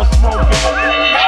just smoking.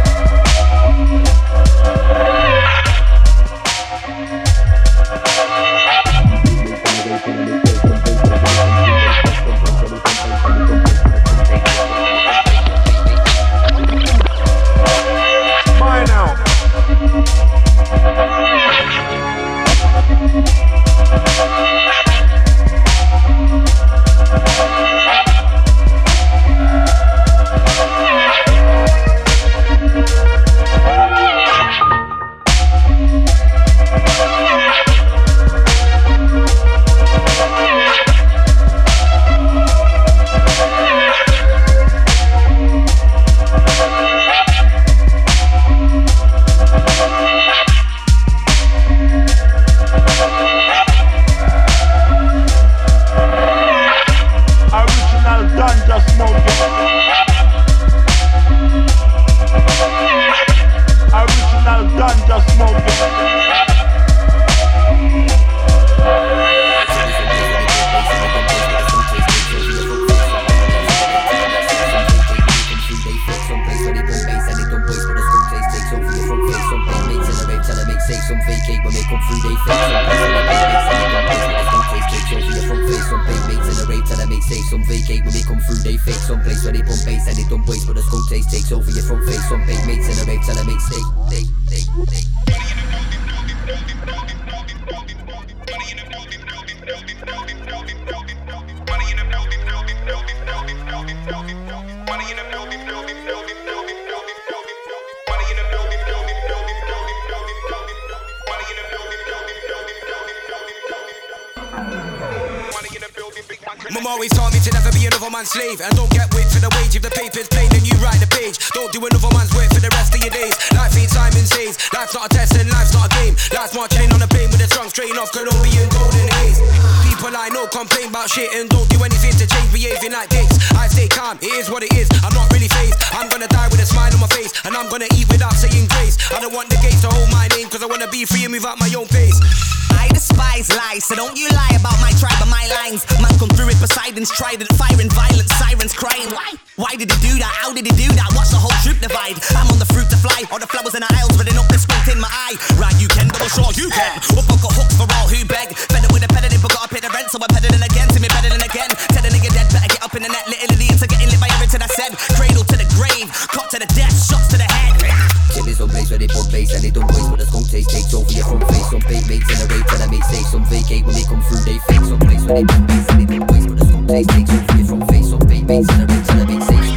Mum always taught me to never be another man's slave, and don't get whipped for the wage. If the paper's plain, then you write the page. Don't do another man's work for the rest of your days. Life ain't Simon Says. Life's not a test and life's not a game. Life's marching in on the plane with a strong strain of Colombian golden haze. People I know complain about shit and don't do anything to change, behaving like dicks. I stay calm, it is what it is. I'm not really phased. I'm gonna die with a smile on my face, and I'm gonna eat without saying grace. I don't want the gates to hold my name, cause I wanna be free and move at my own pace. I despise lies, so don't you lie about my tribe and my lines. Man come through with Poseidon's trident, firing violent sirens crying. Why did he do that? How did he do that? Watch the whole troop divide. I'm on the fruit to fly, all the flowers in the aisles running up the spunk in my eye. Right, you can, double sure you can. Up, I got hooks for all who beg. Fed up with the peddling, but gotta pay the rent, so I'm peddling again. See me peddling again. Tell the nigga dead, better get up in the net. Little idiots are getting lit by everything I said. Cradle to the grave, cut to the death, shots to the head. Chill is some place where they pump bass and they don't waste, but the skunk taste takes over your front face. Some fake mates in the rate and I make safe. Some vacate when they come through, they fake. Some place where they pump bass and they don't waste, but the skunk taste takes over your front face. Some fake mates in the rate and I make safe.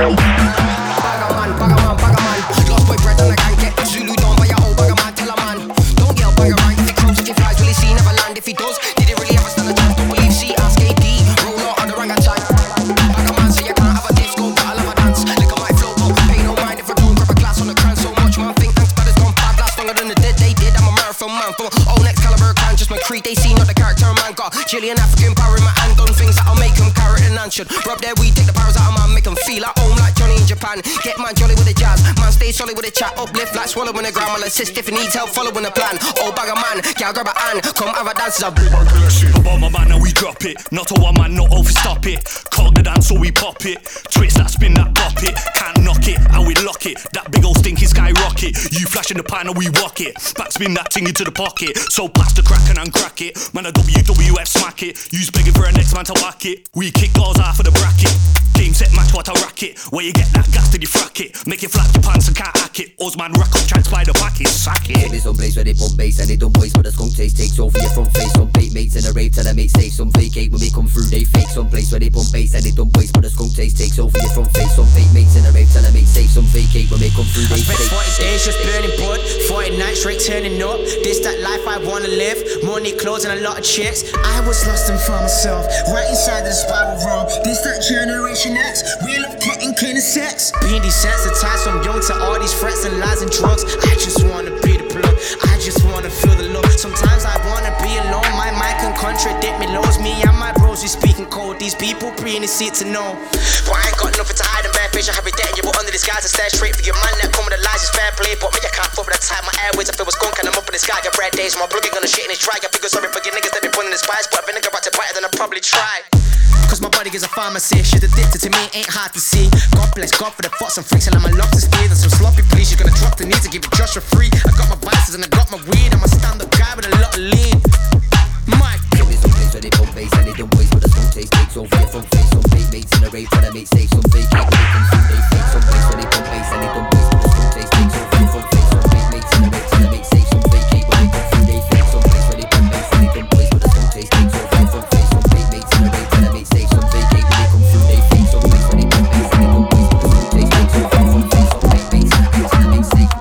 Bagaman, bagaman, bagaman. Lost boy bread and I can't get Zulu down by your whole bagaman. Tell a man, don't yell bagaman. If he comes, if he flies, will he see never land? If he does, did he really ever stand a chance? Don't believe C, ask AD. Roll out on the orangutan. Bagaman, so you can't have a disco, but I'll have a dance. Lick on my flow, but pay no mind if I don't grab a glass on the crown. So much man think thanks, but it's gone bad. Last longer than the dead they did. I'm a marathon man from all next caliber clan. Just my creed, they see not the character man. Got Chilean African power in my hand. Done things that'll make them carrot and answered. Rub their weed, take the powers out of man, make them feel at home like Johnny in Japan. Get man jolly with the jazz, man stay solid with the chat. Uplift like swallowing the ground. I'll assist if he needs help following the plan. Oh bag of man, yeah grab a hand, come have a dance. A big man collection. About my man and we drop it. Not a one man, not over stop it. Cock the dance so we pop it. Twist that, spin that, pop it. Can't knock it, how we lock it. That big old stinky skyrocket. You flash in the pan and we walk it. Backspin that thing into the pocket. So pass the crack and uncrack it. Man a WWF smack it. Use begging for a next man to whack it. We kick goals out of the bracket. Game set match what a racket. Where you get that gas till you frack it. Make it flap your pants and can't hack it. Osman rack up chance by the packet. Sack it. Chill is some place where they pump bass and they don't waste, but the skunk taste takes over your front face. Some bait mates in a rave till I make safe. Some vacate when we come through they fake. Some place where they pump bass and they don't waste, but the skunk taste takes over your front face. Some bait mates in a rave till I make safe. Some vacate when they come through they fake. 40 days just burning blood, 40 nights straight turning up. This that life I wanna live. Money, clothes and a lot of chicks. I was lost and found myself right inside the spiral realm. This that generation X, real of cutting kind of sex. Being desensitized from young to all these threats and lies and drugs. I just wanna be the plug, I just wanna feel the love. Sometimes I wanna be alone, my mind can contradict me. Lows me and my bros, we speaking cold. These people pre in the seat to know. But I ain't got nothing to hide and bad bitch, I have it dead. You but under this guise I stare straight for your man that come with the lies, it's fair play. But me I can't fuck with the time, my airways if it was skunk and I'm up in the sky. Got bread days, my plug gonna shit in his try. I feel sorry for your niggas that be putting in the spice, but vinegar about to bite then I'll probably try. Cause my body niggas a pharmacy. She's addicted to me, ain't hard to see. God bless God for the thoughts and freaks. And I'm a love to steal and some sloppy please. You're gonna drop the knees and give it just for free. I got my vices and I got my weed. I'm a stand-up guy with a lot of lean. Mike. Give me some place where they pump bass and they dumb boys with a strong taste. Takes over your front face. Some fake mates in a rave trying to make safe. Some fake cake when they come through they fake. Some place where they pump bass and they dumb boys with a strong taste. Takes over your front face. Some fake mates in a rave trying to make safe. Some fake cake when they come through they fake. Some place where they pump bass and they dumb boys with a strong taste. Takes over your front face. Some fake mates in a rave trying to make safe. Some fake cake when they come through they fake. Some place where they pump bass and they dumb boys with a strong taste. Takes over your front face. Some fake mates in a rave trying to make safe.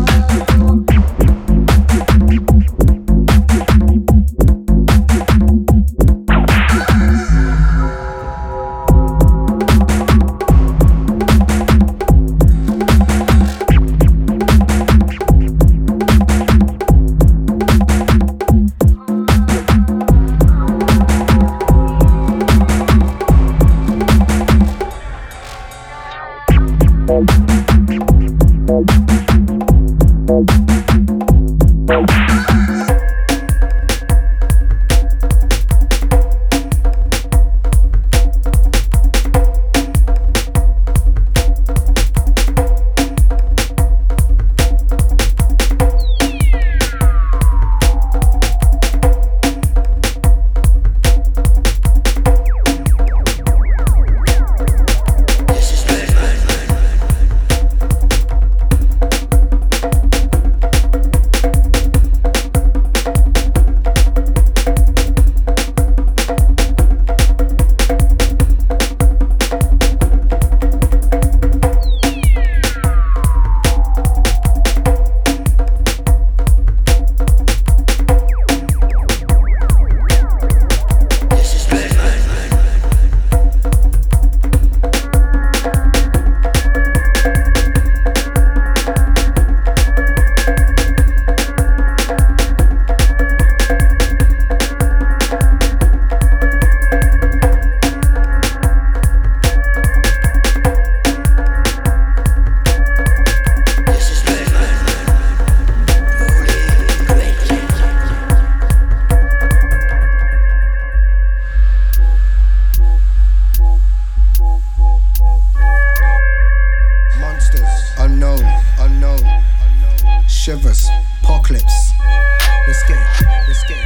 Shivers, apocalypse. Let's get it, let's get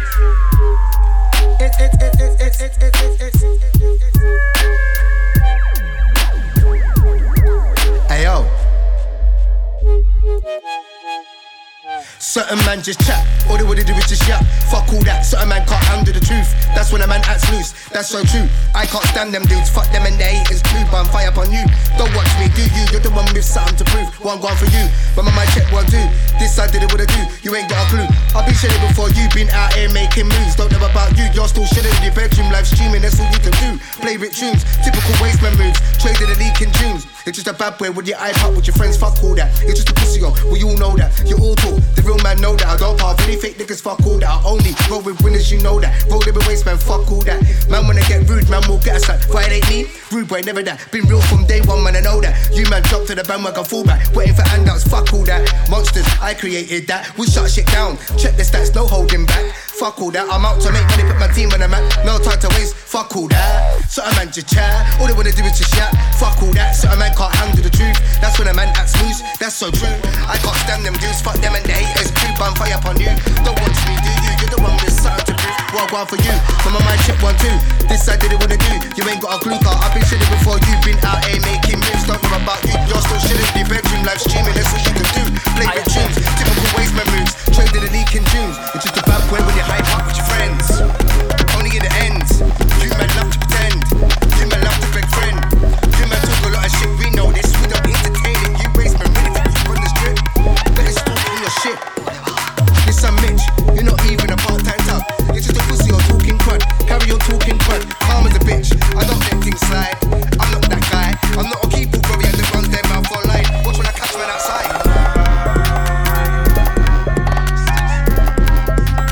it. Hey yo. Certain man just chat, all they wanna do is just yap. Fuck all that, certain man can't handle the truth. That's when a man acts loose, that's so true. I can't stand them dudes, fuck them and their haters too. But I'm fire upon you, don't watch me, do you? You're the one with something to prove, one gone for you. But my mind check 1, 2, this I did it what I do. You ain't got a clue, I've been shitting before you. Been out here making moves, don't know about you. You're still shitting in your bedroom, live streaming, that's all you can do. Play with tunes, typical wasteman moves. Traded a leak in dreams. It's just a bad boy with your iPod with your friends, fuck all that. It's just a pussy on, well you all know that. You all talk, the real man know that. I don't part of any fake niggas, fuck all that. I only roll with winners, you know that. Roll with waste man, fuck all that. Man wanna get rude, man will get a slap. Violate me, rude boy, never that. Been real from day one, man I know that. You man drop to the bandwagon, fall back. Waiting for handouts, fuck all that. Monsters, I created that. We shut shit down, check the stats, no holding back. Fuck all that, I'm out to make money, put my team on the map. No time to waste, fuck all that. Certain man just chat, all they wanna do is just chat. Fuck all that, certain man can't handle the truth. That's when a man acts loose, that's so true. I can't stand them dudes, fuck them and the haters. Creep on fire upon you, don't watch me, do you? You're the one with something to prove. One for you, from my mind check 1, 2. This I didn't wanna do, you ain't got a clue, car. I've been shitting before you, been out here making moves. Don't know about you, you're still shitting in your bedroom, live streaming, that's what you can do. Play with tunes, typical wasteman moves. Traded a leak in tunes, it's just a bad boy when you hype up with your friends. Only in the ends, you man love to pretend. You man love to beg friend. You man talk a lot of shit, we know this, we don't entertain it. You wasteman really think you run the strip, better stop in your shit. This I'm Mitch, you're not even a part-time tug. You're just a pussy or talking crud. Carry on talking crud, calm as a bitch. I don't let things slide, I'm not that guy. I'm not a keeper, bro, yeah, that runs their mouth for life. Watch when I catch man outside.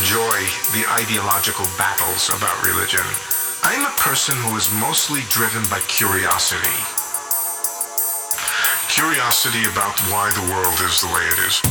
enjoy the ideological battles about religion. I'm a person who is mostly driven by curiosity. Curiosity about why the world is the way it is.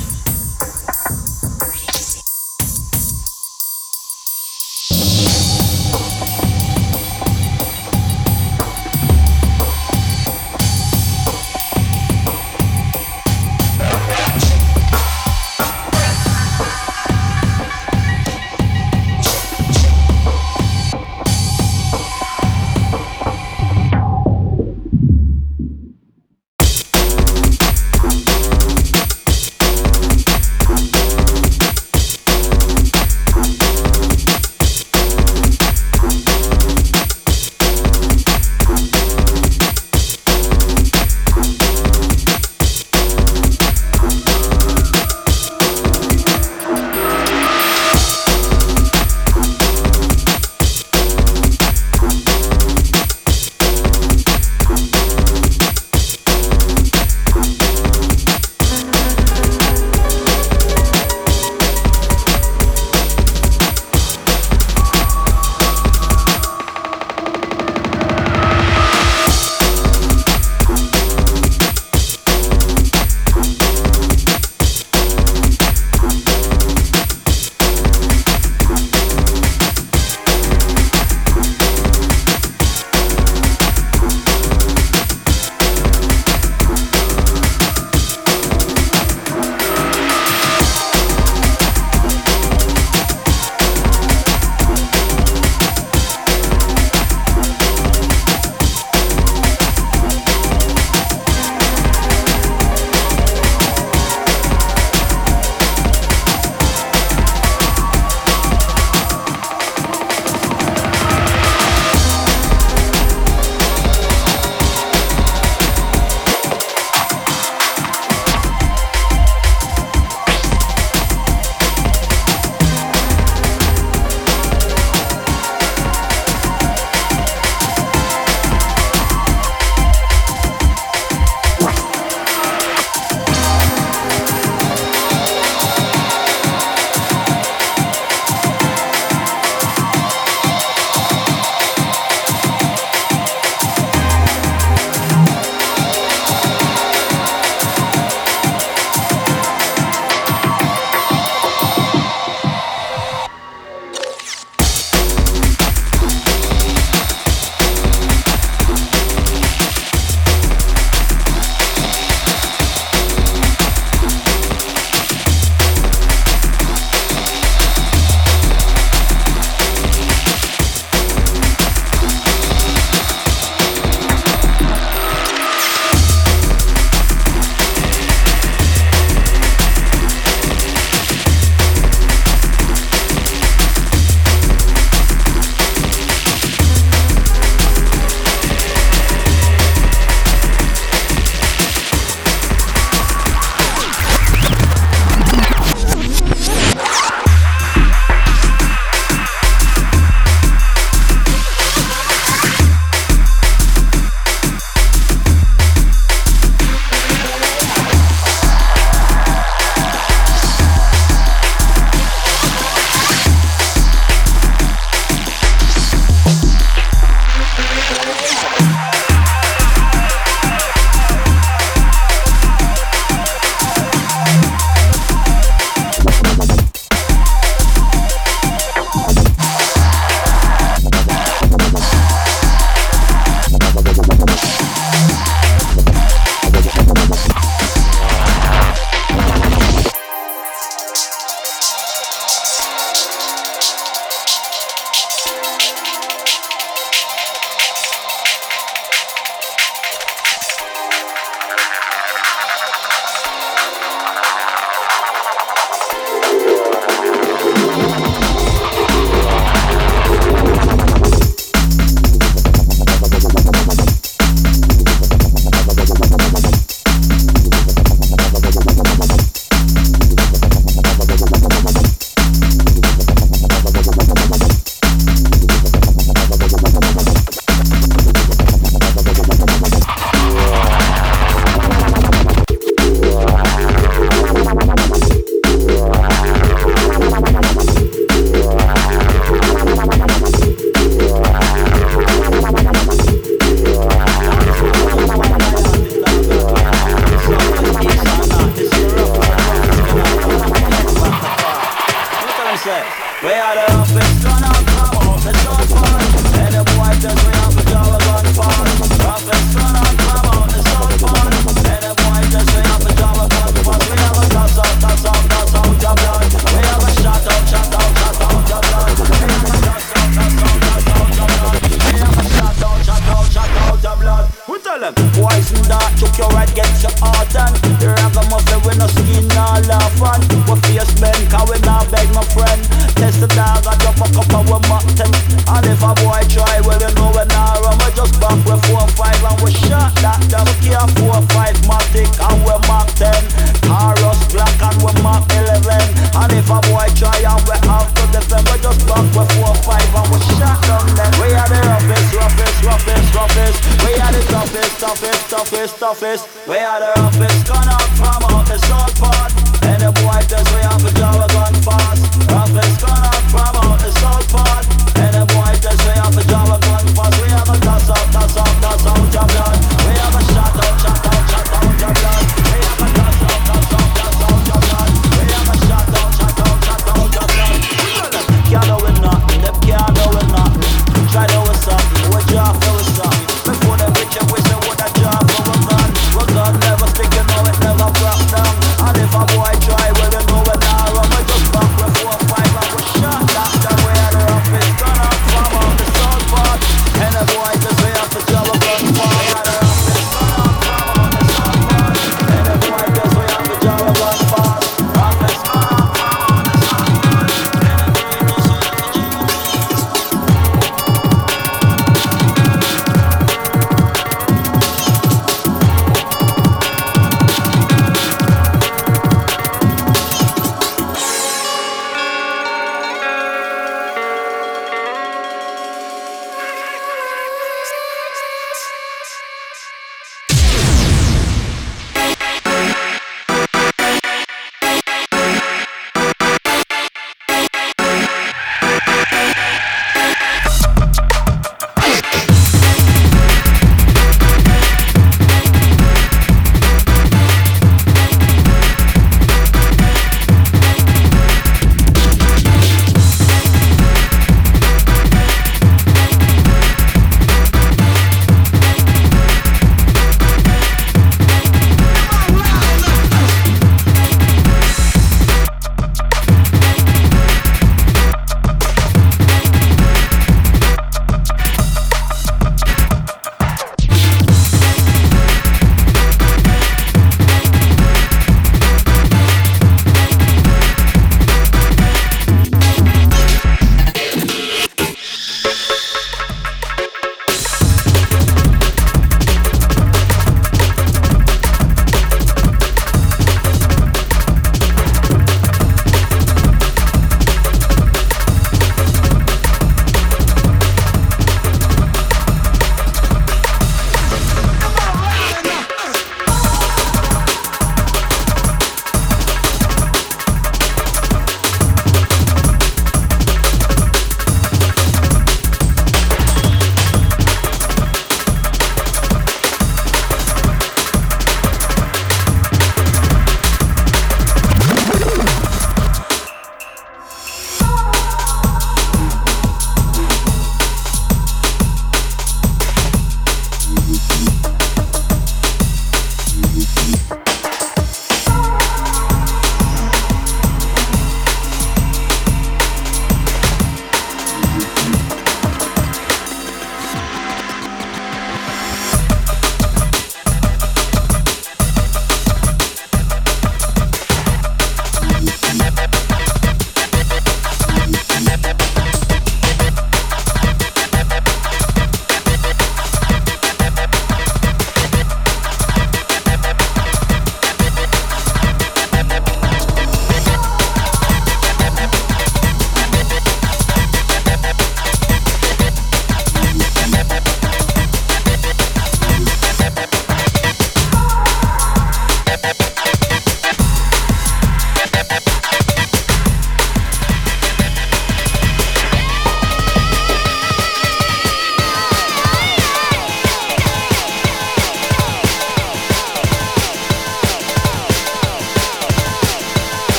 them say, we are the roughest, run out, come out, it's not fun. And the boy just we have to draw a gun fast. Roughest, run out, come out, it's not fun. And the boy just we have to draw a gun fast. We have a toss out your blood. We have a shot out your blood. We have a toss out your blood. We have a shot out your blood. Who tell them? Poison that took your head, get your heart and the ragamuffin with no skin, all laugh on. We face bend, cause we not beg my friend. Test the dog, I drop a cup of we mountain. And if a boy try, well you know we not run. We just back with 4 and 5 and we shot that down. We care 4 5 Matic and we Mark 10. Taurus black and we Mark 11. And if a boy try and we have to defend, we just back with 4 5 and we shot down them. We are the roughest. We are the toughest. We are the roughest. Gonna from out the south part. And the boy just we have to draw a gun fast. Roughest gonna from out the south part. And the boy just we have to draw a gun fast. We have a toss out your blood. We have a shot out your blood. We have a toss out your blood. We have a shot out your blood. Can't do it nothing, them can't do it nothing. Try to do something, we draw for something. Before the bitch we say what I draw for a gun. We're gun never sticking no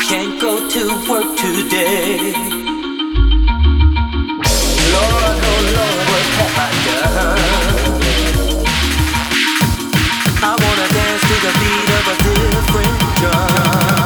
can't go to work today. Lord, oh Lord, what have I done? I wanna dance to the beat of a different drum.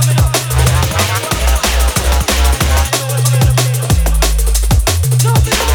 No.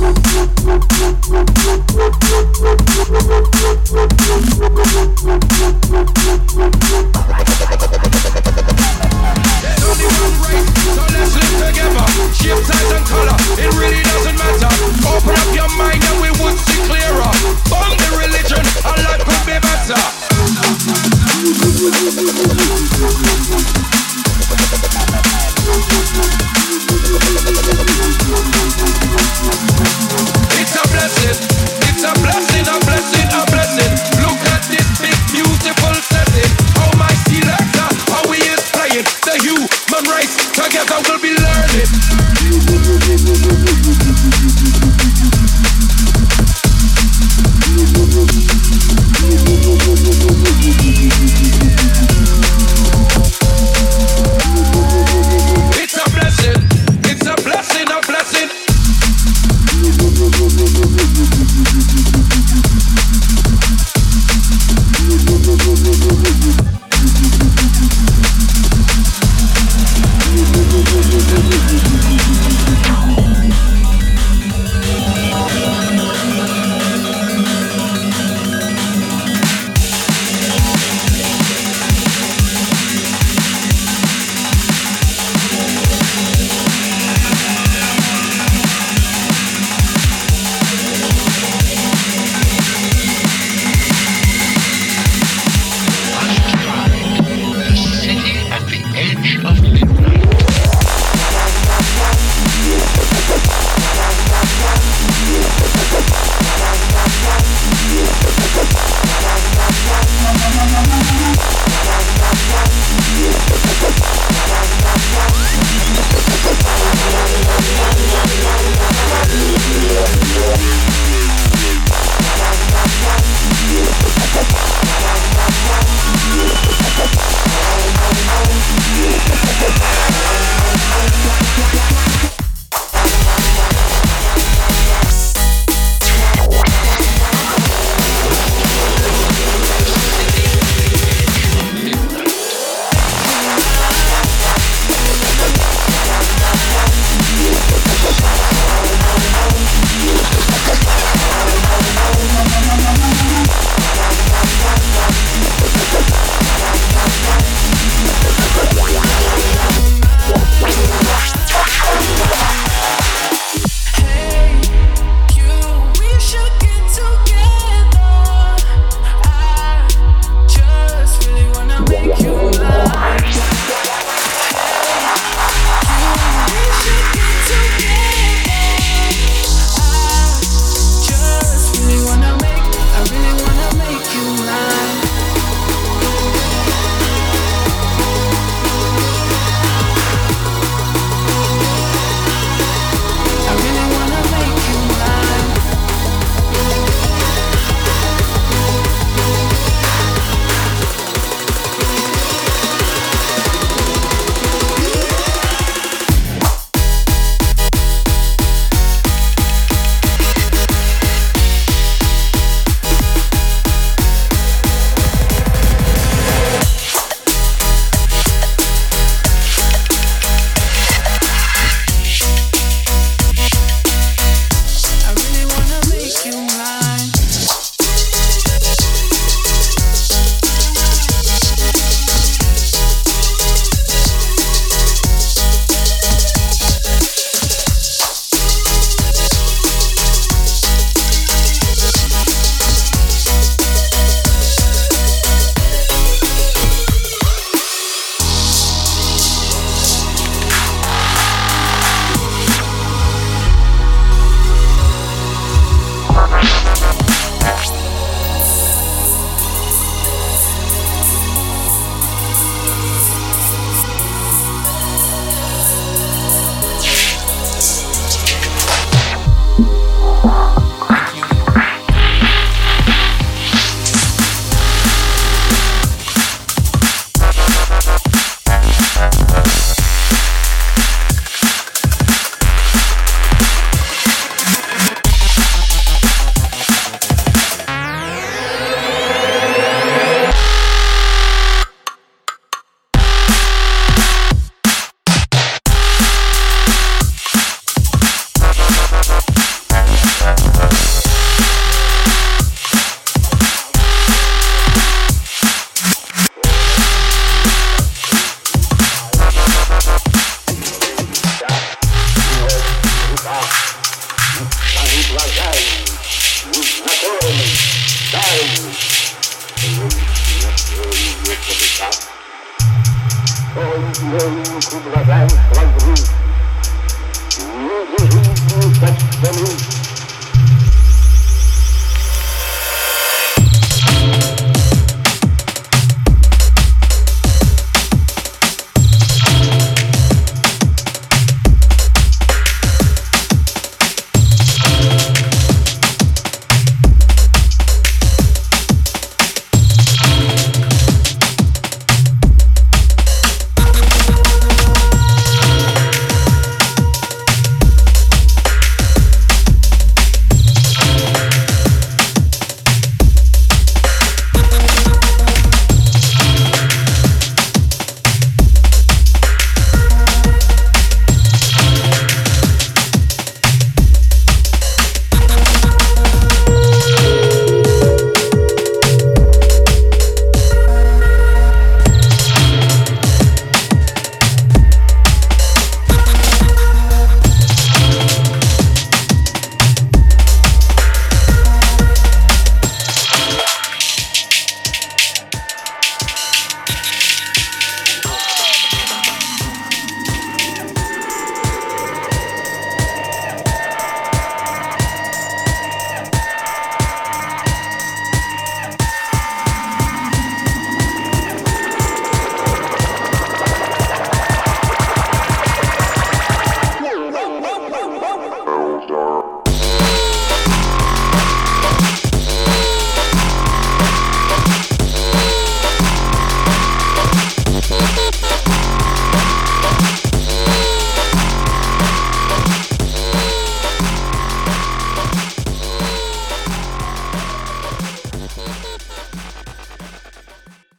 only one race, so let's live together. Shape, size and color, it really doesn't matter. Open up